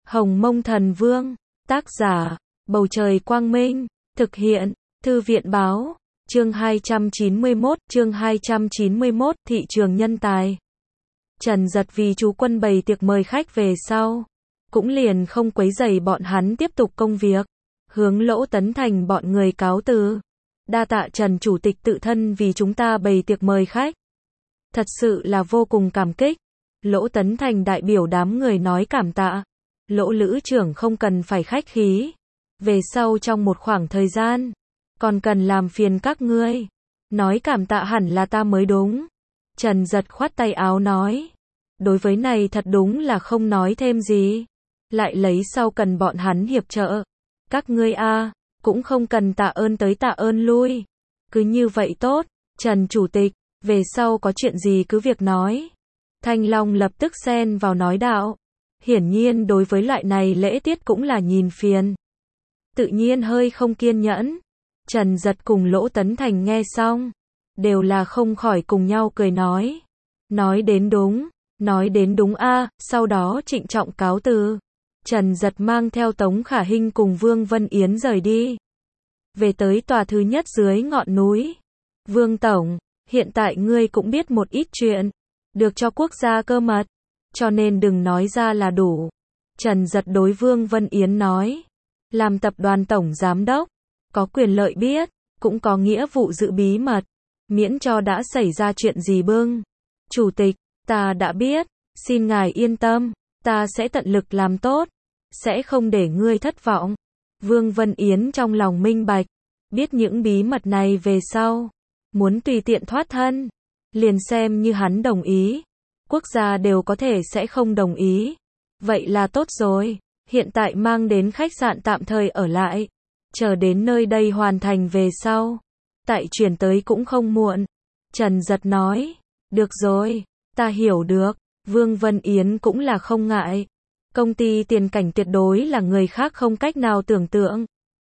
Hồng Mông Thần Vương, tác giả, Bầu Trời Quang Minh, thực hiện, Thư viện Báo, chương 291, thị trường nhân tài. Trần Dật vì chú quân bày tiệc mời khách về sau, cũng liền không quấy rầy bọn hắn tiếp tục công việc, hướng Lỗ Tấn Thành bọn người cáo từ. Đa tạ Trần Chủ tịch tự thân vì chúng ta bày tiệc mời khách. Thật sự là vô cùng cảm kích. Lỗ Tấn Thành đại biểu đám người nói cảm tạ. Lỗ Lữ trưởng không cần phải khách khí. Về sau trong một khoảng thời gian, còn cần làm phiền các ngươi. Nói cảm tạ hẳn là ta mới đúng. Trần Dật khoát tay áo nói. Đối với này thật đúng là không nói thêm gì. Lại lấy sau cần bọn hắn hiệp trợ. Các ngươi cũng không cần tạ ơn tới tạ ơn lui. Cứ như vậy tốt, Trần Chủ tịch, về sau có chuyện gì cứ việc nói. Thanh Long lập tức xen vào nói đạo. Hiển nhiên đối với loại này lễ tiết cũng là nhìn phiền. Tự nhiên hơi không kiên nhẫn. Trần Dật cùng Lỗ Tấn Thành nghe xong, đều là không khỏi cùng nhau cười nói. Nói đến đúng sau đó trịnh trọng cáo từ. Trần Dật mang theo Tống Khả Hinh cùng Vương Vân Yến rời đi. Về tới tòa thứ nhất dưới ngọn núi. Vương Tổng, hiện tại ngươi cũng biết một ít chuyện, được cho quốc gia cơ mật, cho nên đừng nói ra là đủ. Trần Dật đối Vương Vân Yến nói, làm tập đoàn tổng giám đốc, có quyền lợi biết, cũng có nghĩa vụ giữ bí mật, miễn cho đã xảy ra chuyện gì bưng. Chủ tịch, ta đã biết, xin ngài yên tâm, ta sẽ tận lực làm tốt, sẽ không để ngươi thất vọng. Vương Vân Yến trong lòng minh bạch, biết những bí mật này về sau, muốn tùy tiện thoát thân, liền xem như hắn đồng ý, quốc gia đều có thể sẽ không đồng ý. Vậy là tốt rồi, hiện tại mang đến khách sạn tạm thời ở lại, chờ đến nơi đây hoàn thành về sau, tại chuyển tới cũng không muộn. Trần Dật nói, được rồi, ta hiểu được. Vương Vân Yến cũng là không ngại. Công ty tiền cảnh tuyệt đối là người khác không cách nào tưởng tượng.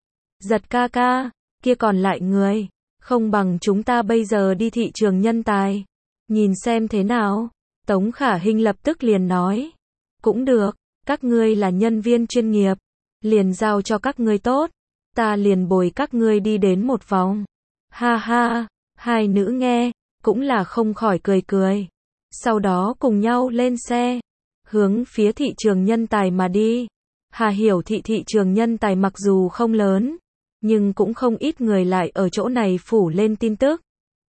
Dật ca ca, kia còn lại người, không bằng chúng ta bây giờ đi thị trường nhân tài, nhìn xem thế nào. Tống Khả Hinh lập tức liền nói, cũng được, các ngươi là nhân viên chuyên nghiệp, liền giao cho các ngươi tốt, ta liền bồi các ngươi đi đến một vòng. Ha ha, hai nữ nghe, cũng là không khỏi cười cười. Sau đó cùng nhau lên xe, hướng phía thị trường nhân tài mà đi. Hà Hiểu thị trường nhân tài mặc dù không lớn, nhưng cũng không ít người lại ở chỗ này phủ lên tin tức.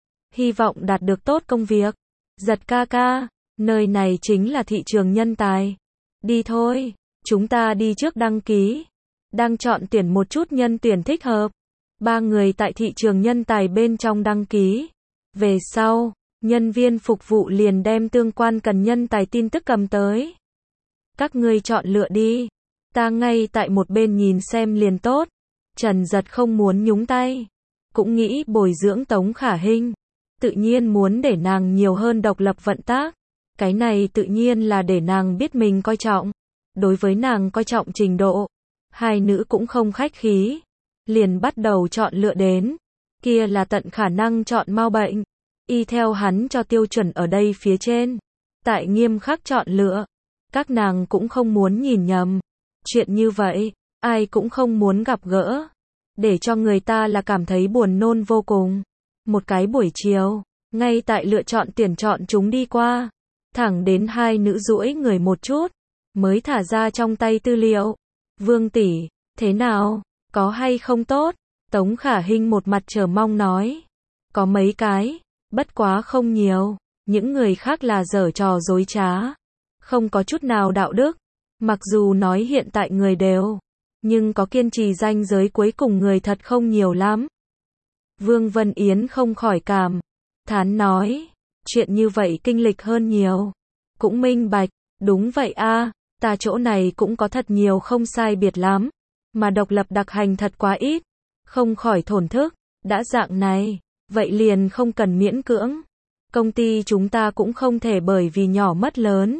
Hy vọng đạt được tốt công việc. Dật ca ca, nơi này chính là thị trường nhân tài. Đi thôi, chúng ta đi trước đăng ký. Đang chọn tuyển một chút nhân tuyển thích hợp. Ba người tại thị trường nhân tài bên trong đăng ký. Về sau, nhân viên phục vụ liền đem tương quan cần nhân tài tin tức cầm tới. Các ngươi chọn lựa đi. Ta ngay tại một bên nhìn xem liền tốt. Trần Dật không muốn nhúng tay. Cũng nghĩ bồi dưỡng Tống Khả Hinh. Tự nhiên muốn để nàng nhiều hơn độc lập vận tác. Cái này tự nhiên là để nàng biết mình coi trọng. Đối với nàng coi trọng trình độ, hai nữ cũng không khách khí. Liền bắt đầu chọn lựa đến. Kia là tận khả năng chọn mau bệnh. Y theo hắn cho tiêu chuẩn ở đây phía trên. Tại nghiêm khắc chọn lựa. Các nàng cũng không muốn nhìn nhầm. Chuyện như vậy, ai cũng không muốn gặp gỡ. Để cho người ta là cảm thấy buồn nôn vô cùng. Một cái buổi chiều, ngay tại lựa chọn tuyển chọn chúng đi qua. Thẳng đến hai nữ duỗi người một chút, mới thả ra trong tay tư liệu. Vương tỷ, thế nào? Có hay không tốt? Tống Khả Hinh một mặt chờ mong nói. Có mấy cái, bất quá không nhiều. Những người khác là giở trò dối trá. Không có chút nào đạo đức. Mặc dù nói hiện tại người đều, nhưng có kiên trì ranh giới cuối cùng người thật không nhiều lắm. Vương Vân Yến không khỏi cảm thán nói, chuyện như vậy kinh lịch hơn nhiều. Cũng minh bạch, đúng vậy ta chỗ này cũng có thật nhiều không sai biệt lắm, mà độc lập đặc hành thật quá ít. Không khỏi thổn thức, đã dạng này, vậy liền không cần miễn cưỡng. Công ty chúng ta cũng không thể bởi vì nhỏ mất lớn.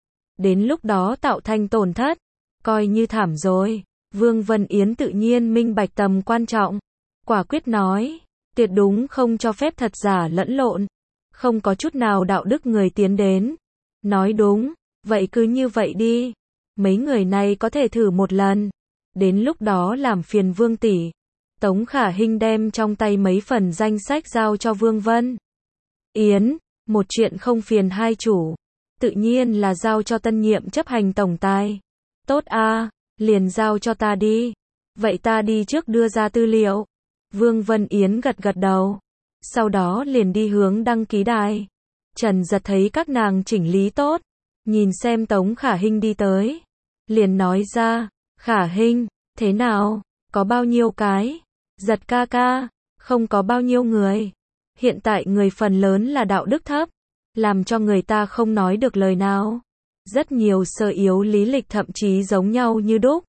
Đến lúc đó tạo thành tổn thất, coi như thảm rồi. Vương Vân Yến tự nhiên minh bạch tầm quan trọng. Quả quyết nói, tuyệt đúng không cho phép thật giả lẫn lộn. Không có chút nào đạo đức người tiến đến. Nói đúng, vậy cứ như vậy đi. mấy người này có thể thử một lần. Đến lúc đó làm phiền Vương tỷ. Tống Khả Hinh đem trong tay mấy phần danh sách giao cho Vương Vân Yến, một chuyện không phiền hai chủ, tự nhiên là giao cho tân nhiệm chấp hành tổng tài. Tốt a, liền giao cho ta đi. Vậy ta đi trước đưa ra tư liệu. Vương Vân Yến gật gật đầu, sau đó liền đi hướng đăng ký đài. Trần Giật thấy các nàng chỉnh lý tốt, nhìn xem Tống Khả Hinh đi tới, liền nói ra, Khả Hinh, thế nào, có bao nhiêu cái? Giật ca ca, không có bao nhiêu người. Hiện tại người phần lớn là đạo đức thấp, làm cho người ta không nói được lời nào. Rất nhiều sơ yếu lý lịch thậm chí giống nhau như đúc.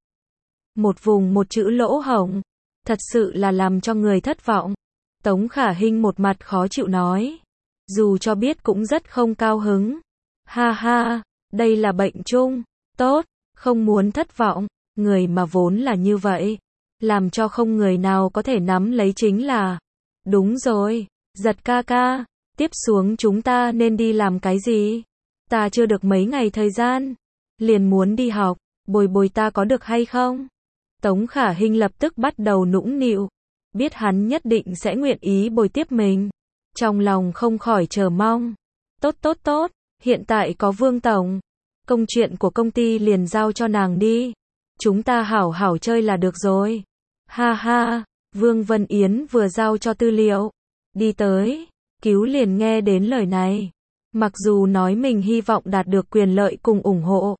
Một vùng một chữ lỗ hổng, thật sự là làm cho người thất vọng. Tống Khả Hinh một mặt khó chịu nói, dù cho biết cũng rất không cao hứng. Ha ha, đây là bệnh chung, tốt, không muốn thất vọng, người mà vốn là như vậy, làm cho không người nào có thể nắm lấy chính là. Đúng rồi, Giật ca ca, tiếp xuống chúng ta nên đi làm cái gì? Ta chưa được mấy ngày thời gian, liền muốn đi học, bồi bồi ta có được hay không? Tống Khả Hinh lập tức bắt đầu nũng nịu, biết hắn nhất định sẽ nguyện ý bồi tiếp mình. Trong lòng không khỏi chờ mong. Tốt tốt tốt, hiện tại có Vương tổng, công chuyện của công ty liền giao cho nàng đi. Chúng ta hảo hảo chơi là được rồi. Ha ha, Vương Vân Yến vừa giao cho tư liệu, đi tới, cứu liền nghe đến lời này. Mặc dù nói mình hy vọng đạt được quyền lợi cùng ủng hộ,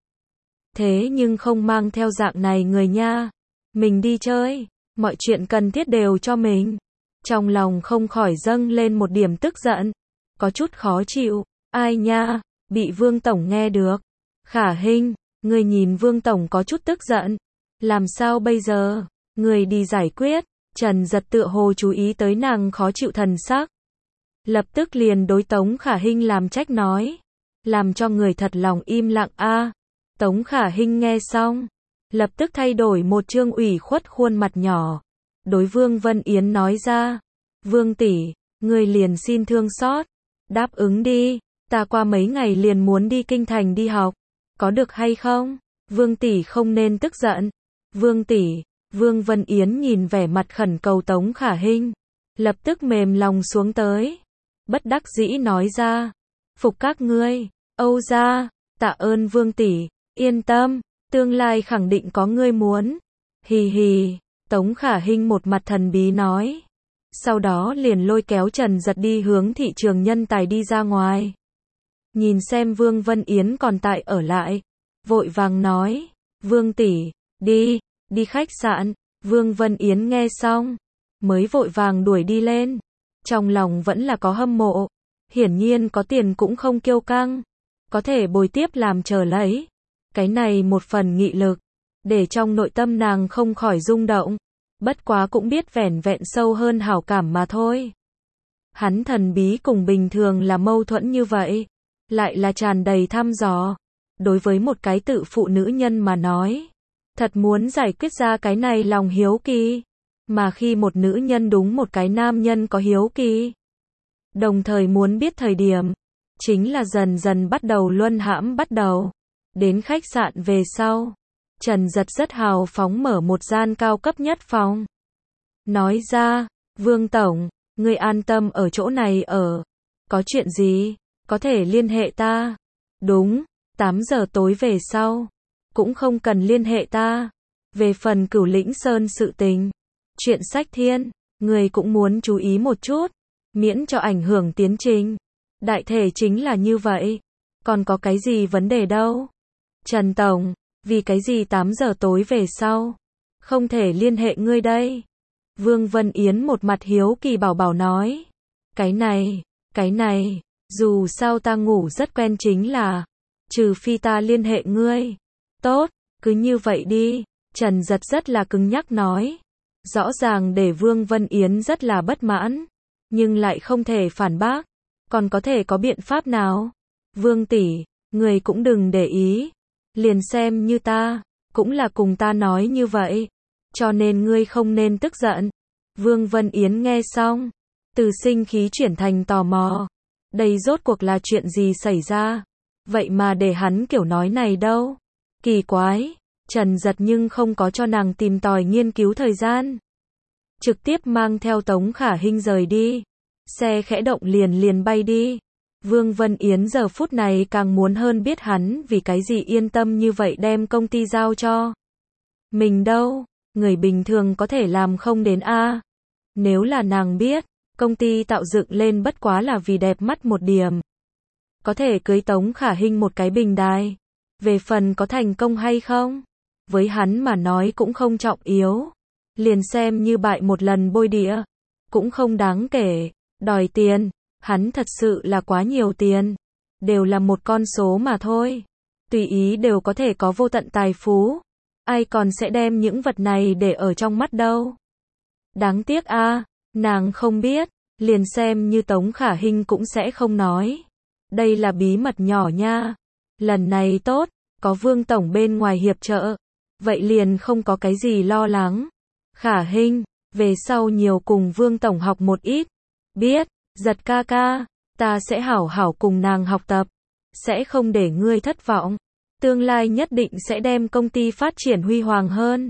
thế nhưng không mang theo dạng này người nha. Mình đi chơi, mọi chuyện cần thiết đều cho mình. Trong lòng không khỏi dâng lên một điểm tức giận, có chút khó chịu. Ai nha, bị Vương tổng nghe được. Khả Hinh, người nhìn Vương tổng có chút tức giận, làm sao bây giờ? Người đi giải quyết. Trần Giật tựa hồ chú ý tới nàng khó chịu thần sắc, lập tức liền đối Tống Khả Hinh làm trách nói, làm cho người thật lòng im lặng a. Tống Khả Hinh nghe xong, lập tức thay đổi một trương ủy khuất khuôn mặt nhỏ, đối Vương Vân Yến nói ra, Vương tỷ, người liền xin thương xót, đáp ứng đi, ta qua mấy ngày liền muốn đi kinh thành đi học, có được hay không? Vương tỷ không nên tức giận. Vương tỷ. Vương Vân Yến nhìn vẻ mặt khẩn cầu Tống Khả Hinh, lập tức mềm lòng xuống tới, bất đắc dĩ nói ra, phục các ngươi, Âu gia, tạ ơn Vương tỷ, yên tâm, tương lai khẳng định có ngươi muốn. Hì hì, Tống Khả Hinh một mặt thần bí nói, sau đó liền lôi kéo Trần Giật đi hướng thị trường nhân tài đi ra ngoài. Nhìn xem Vương Vân Yến còn tại ở lại, vội vàng nói, Vương tỷ, đi khách sạn. Vương Vân Yến nghe xong, mới vội vàng đuổi đi lên. Trong lòng vẫn là có hâm mộ, hiển nhiên có tiền cũng không kiêu căng, có thể bồi tiếp làm chờ lấy. Cái này một phần nghị lực, để trong nội tâm nàng không khỏi rung động, bất quá cũng biết vẻn vẹn sâu hơn hảo cảm mà thôi. Hắn thần bí cùng bình thường là mâu thuẫn như vậy, lại là tràn đầy thăm dò. Đối với một cái tự phụ nữ nhân mà nói, thật muốn giải quyết ra cái này lòng hiếu kỳ. Mà khi một nữ nhân đúng một cái nam nhân có hiếu kỳ, đồng thời muốn biết thời điểm, chính là dần dần bắt đầu luân hãm bắt đầu. Đến khách sạn về sau, Trần Giật rất hào phóng mở một gian cao cấp nhất phòng. Nói ra, Vương tổng, ngươi an tâm ở chỗ này ở. Có chuyện gì, có thể liên hệ ta. Đúng, 8 giờ tối về sau, cũng không cần liên hệ ta. Về phần Cửu Lĩnh Sơn sự tình, chuyện sách thiên, người cũng muốn chú ý một chút, miễn cho ảnh hưởng tiến trình. Đại thể chính là như vậy, còn có cái gì vấn đề đâu. Trần tổng, vì cái gì 8 giờ tối về sau, không thể liên hệ ngươi đây. Vương Vân Yến một mặt hiếu kỳ bảo bảo nói, cái này, dù sao ta ngủ rất quen chính là, trừ phi ta liên hệ ngươi. Tốt, cứ như vậy đi. Trần Giật rất là cứng nhắc nói, rõ ràng để Vương Vân Yến rất là bất mãn, nhưng lại không thể phản bác, còn có thể có biện pháp nào? Vương tỷ, người cũng đừng để ý, liền xem như ta, cũng là cùng ta nói như vậy, cho nên ngươi không nên tức giận. Vương Vân Yến nghe xong, từ sinh khí chuyển thành tò mò, đây rốt cuộc là chuyện gì xảy ra, vậy mà để hắn kiểu nói này đâu. Kỳ quái, Trần Giật nhưng không có cho nàng tìm tòi nghiên cứu thời gian. Trực tiếp mang theo Tống Khả Hinh rời đi. Xe khẽ động liền bay đi. Vương Vân Yến giờ phút này càng muốn hơn biết hắn vì cái gì yên tâm như vậy đem công ty giao cho mình đâu, người bình thường có thể làm không đến a. Nếu là nàng biết, công ty tạo dựng lên bất quá là vì đẹp mắt một điểm. Có thể cưới Tống Khả Hinh một cái bình đài. Về phần có thành công hay không, với hắn mà nói cũng không trọng yếu. Liền xem như bại một lần bôi đĩa, cũng không đáng kể. Đòi tiền, hắn thật sự là quá nhiều tiền. Đều là một con số mà thôi. Tùy ý đều có thể có vô tận tài phú. Ai còn sẽ đem những vật này để ở trong mắt đâu. Đáng tiếc a, nàng không biết, liền xem như Tống Khả Hinh cũng sẽ không nói. Đây là bí mật nhỏ nha. Lần này tốt, có Vương Tổng bên ngoài hiệp trợ. Vậy liền không có cái gì lo lắng. Khả Hinh, về sau nhiều cùng Vương Tổng học một ít. Biết, Giật ca ca, ta sẽ hảo hảo cùng nàng học tập. Sẽ không để ngươi thất vọng. Tương lai nhất định sẽ đem công ty phát triển huy hoàng hơn.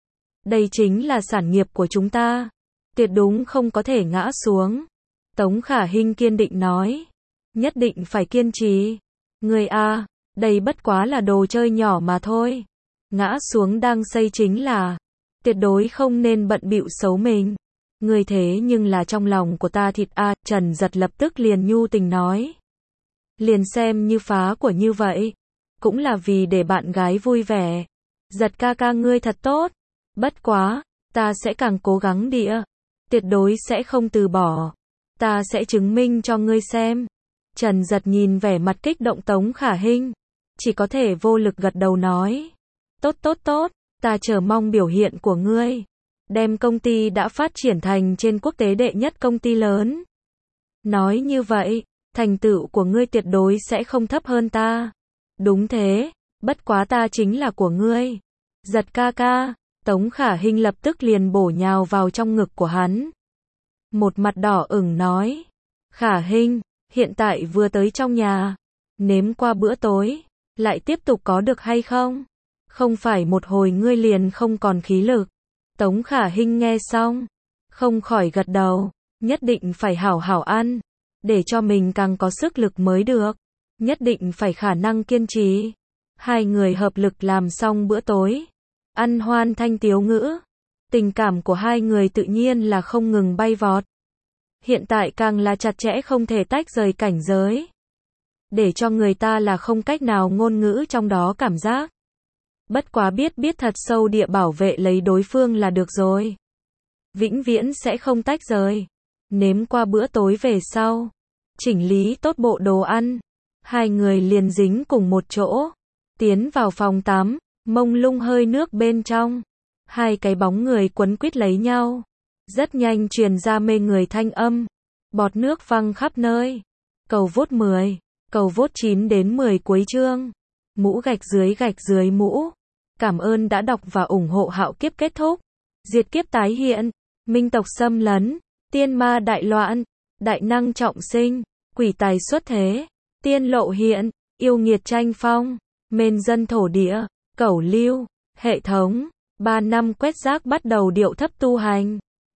Đây chính là sản nghiệp của chúng ta. Tuyệt đúng không có thể ngã xuống. Tống Khả Hinh kiên định nói. Nhất định phải kiên trì. Ngươi a, đây bất quá là đồ chơi nhỏ mà thôi. Ngã xuống đang xây chính là. Tuyệt đối không nên bận bịu xấu mình. Ngươi thế nhưng là trong lòng của ta thịt a. Trần Giật lập tức liền nhu tình nói. Liền xem như phá của như vậy. Cũng là vì để bạn gái vui vẻ. Giật ca ca ngươi thật tốt. Bất quá, ta sẽ càng cố gắng đĩa. Tuyệt đối sẽ không từ bỏ. Ta sẽ chứng minh cho ngươi xem. Trần Giật nhìn vẻ mặt kích động Tống Khả Hinh. Chỉ có thể vô lực gật đầu nói. Tốt, ta chờ mong biểu hiện của ngươi. Đem công ty đã phát triển thành trên quốc tế đệ nhất công ty lớn. Nói như vậy, thành tựu của ngươi tuyệt đối sẽ không thấp hơn ta. Đúng thế, bất quá ta chính là của ngươi. Giật ca ca, Tống Khả Hinh lập tức liền bổ nhào vào trong ngực của hắn. Một mặt đỏ ửng nói. Khả Hinh, hiện tại vừa tới trong nhà. Nếm qua bữa tối, lại tiếp tục có được hay không? Không phải một hồi ngươi liền không còn khí lực. Tống Khả Hinh nghe xong, không khỏi gật đầu. Nhất định phải hảo hảo ăn. Để cho mình càng có sức lực mới được. Nhất định phải khả năng kiên trì. Hai người hợp lực làm xong bữa tối. Ăn hoan thanh tiếu ngữ. Tình cảm của hai người tự nhiên là không ngừng bay vọt. Hiện tại càng là chặt chẽ không thể tách rời cảnh giới. Để cho người ta là không cách nào ngôn ngữ trong đó cảm giác. Bất quá biết thật sâu địa bảo vệ lấy đối phương là được rồi. Vĩnh viễn sẽ không tách rời. Nếm qua bữa tối về sau. Chỉnh lý tốt bộ đồ ăn. Hai người liền dính cùng một chỗ. Tiến vào phòng tắm. Mông lung hơi nước bên trong. Hai cái bóng người quấn quýt lấy nhau. Rất nhanh truyền ra mê người thanh âm. Bọt nước văng khắp nơi. Cầu vốt 10. Cầu vốt 9 đến 10 cuối chương. Mũ gạch dưới mũ. Cảm ơn đã đọc và ủng hộ Hạo Kiếp kết thúc. Diệt kiếp tái hiện. Minh tộc xâm lấn. Tiên ma đại loạn. Đại năng trọng sinh. Quỷ tài xuất thế. Tiên lộ hiện. Yêu nghiệt tranh phong. Mên dân thổ địa. Cẩu lưu. Hệ thống. 3 năm quét rác bắt đầu điệu thấp tu hành.